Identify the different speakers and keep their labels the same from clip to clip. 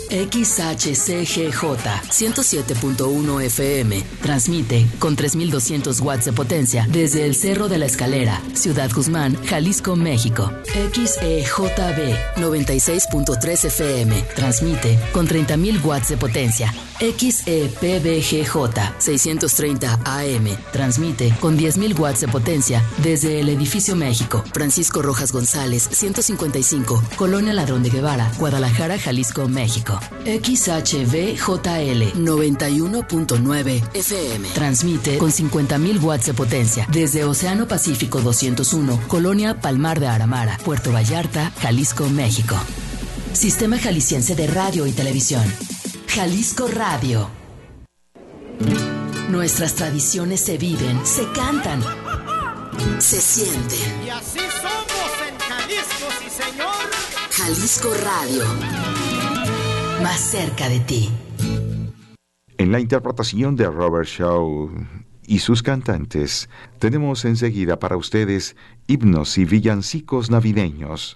Speaker 1: XHCGJ 107.1 FM. Transmite con 3,200 watts de potencia desde el Cerro de la Escalera, Ciudad Guzmán, Jalisco, México. XEJB 96.3 FM. Transmite con 30,000 watts de potencia. XEPBGJ 630 AM. Transmite con 10,000 watts de potencia desde el Edificio México, Francisco Rojas González, 155, Colonia Ladrón de Guevara, Guadalajara, Jalisco, México. XHVJL 91.9 FM. Transmite con 50,000 watts de potencia desde Océano Pacífico 201, Colonia Palmar de Aramara, Puerto Vallarta, Jalisco, México. Sistema Jalisciense de Radio y Televisión. Jalisco Radio. Nuestras tradiciones se viven, se cantan, se sienten.
Speaker 2: Y así somos en Jalisco, sí señor.
Speaker 1: Jalisco Radio. Más cerca de ti.
Speaker 3: En la interpretación de Robert Shaw y sus cantantes, tenemos enseguida para ustedes himnos y villancicos navideños.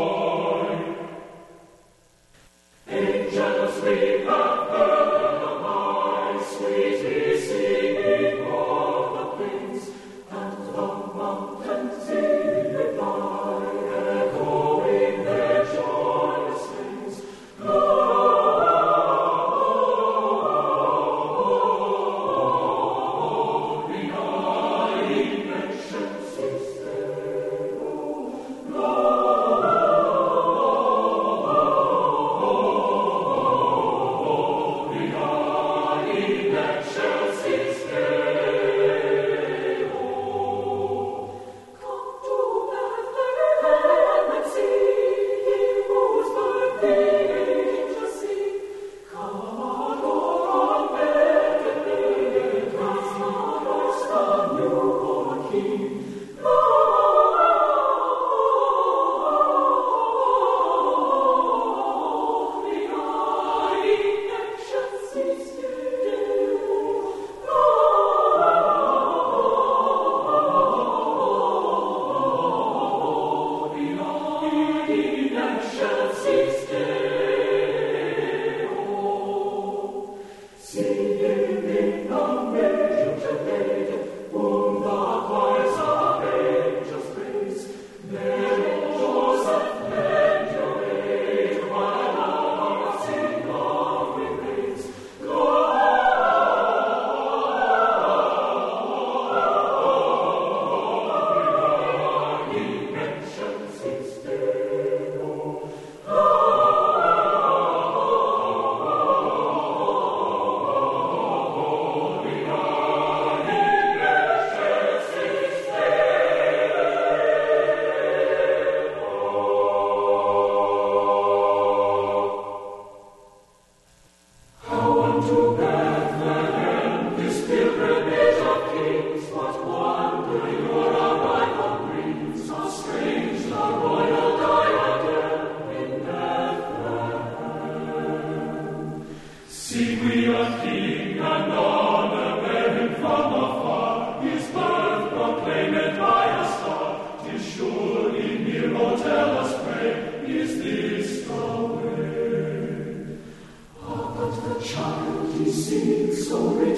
Speaker 4: Angels, we have heard the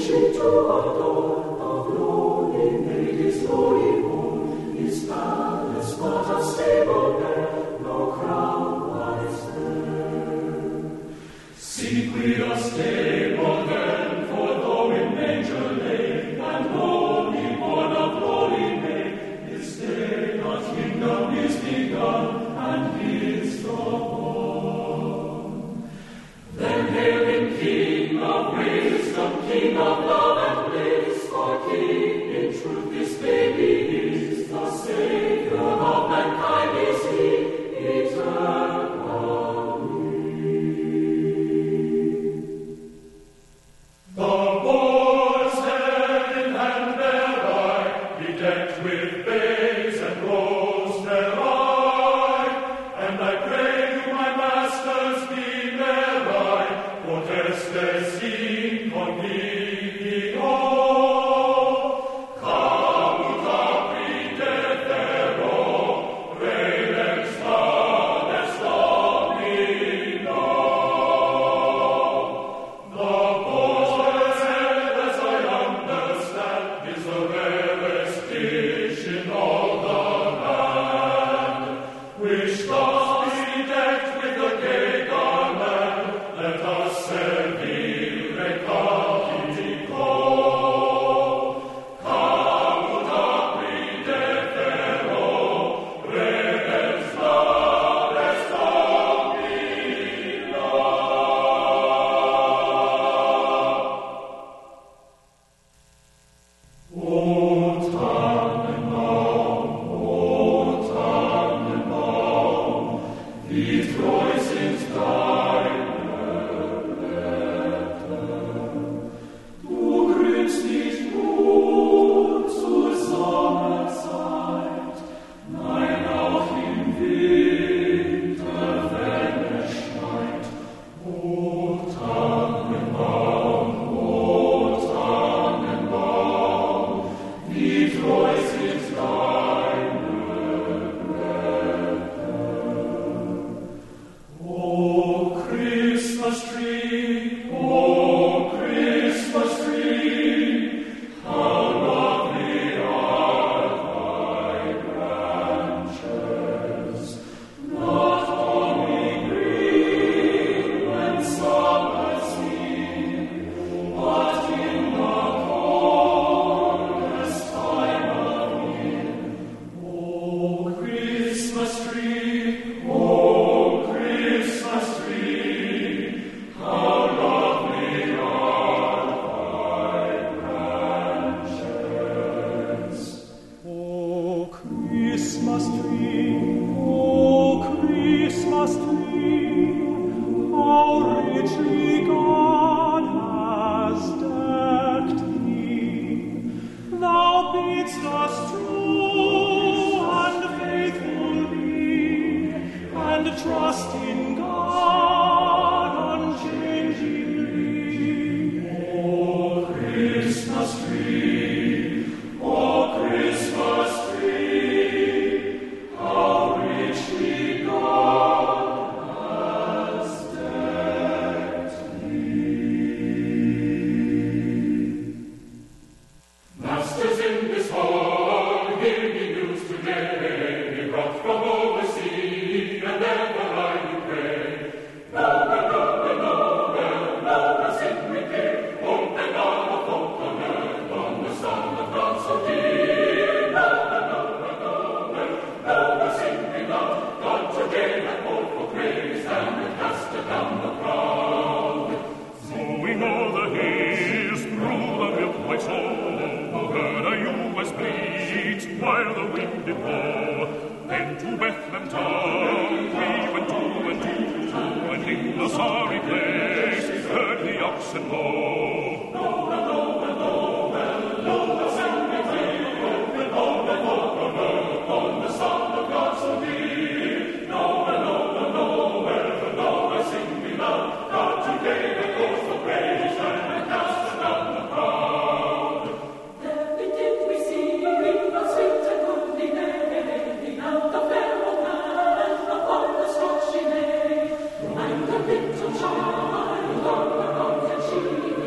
Speaker 4: Little child, the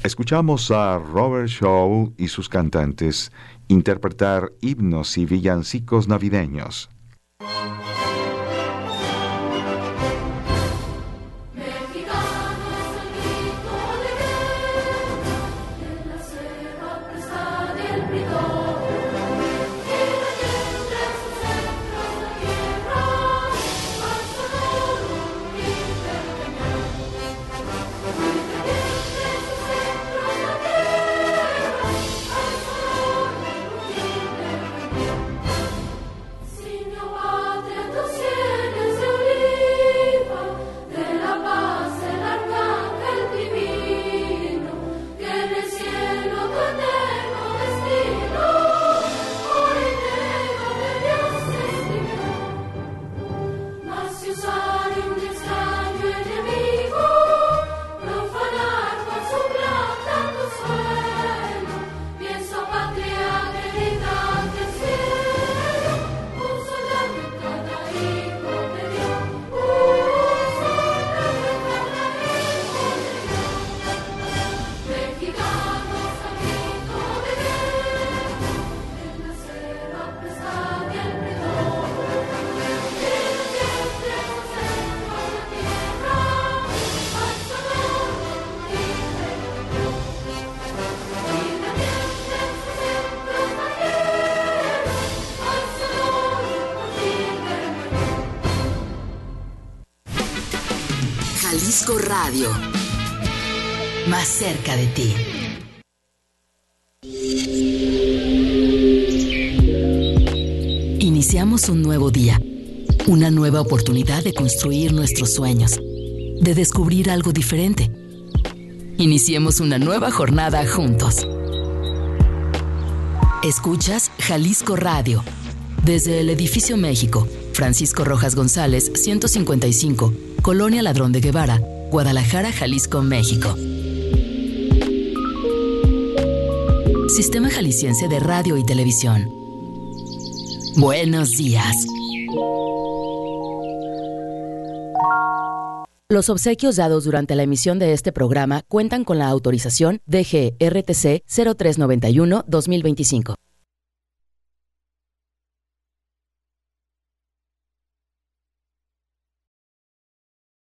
Speaker 3: Escuchamos a Robert Shaw y sus cantantes interpretar himnos y villancicos navideños.
Speaker 1: Jalisco Radio, más cerca de ti. Iniciamos un nuevo día, una nueva oportunidad de construir nuestros sueños, de descubrir algo diferente. Iniciemos una nueva jornada juntos. Escuchas Jalisco Radio, desde el Edificio México, Francisco Rojas González, 155, Colonia Ladrón de Guevara, Guadalajara, Jalisco, México. Sistema Jalisciense de Radio y Televisión. Buenos días. Los obsequios dados durante la emisión de este programa cuentan con la autorización DGRTC 0391-2025.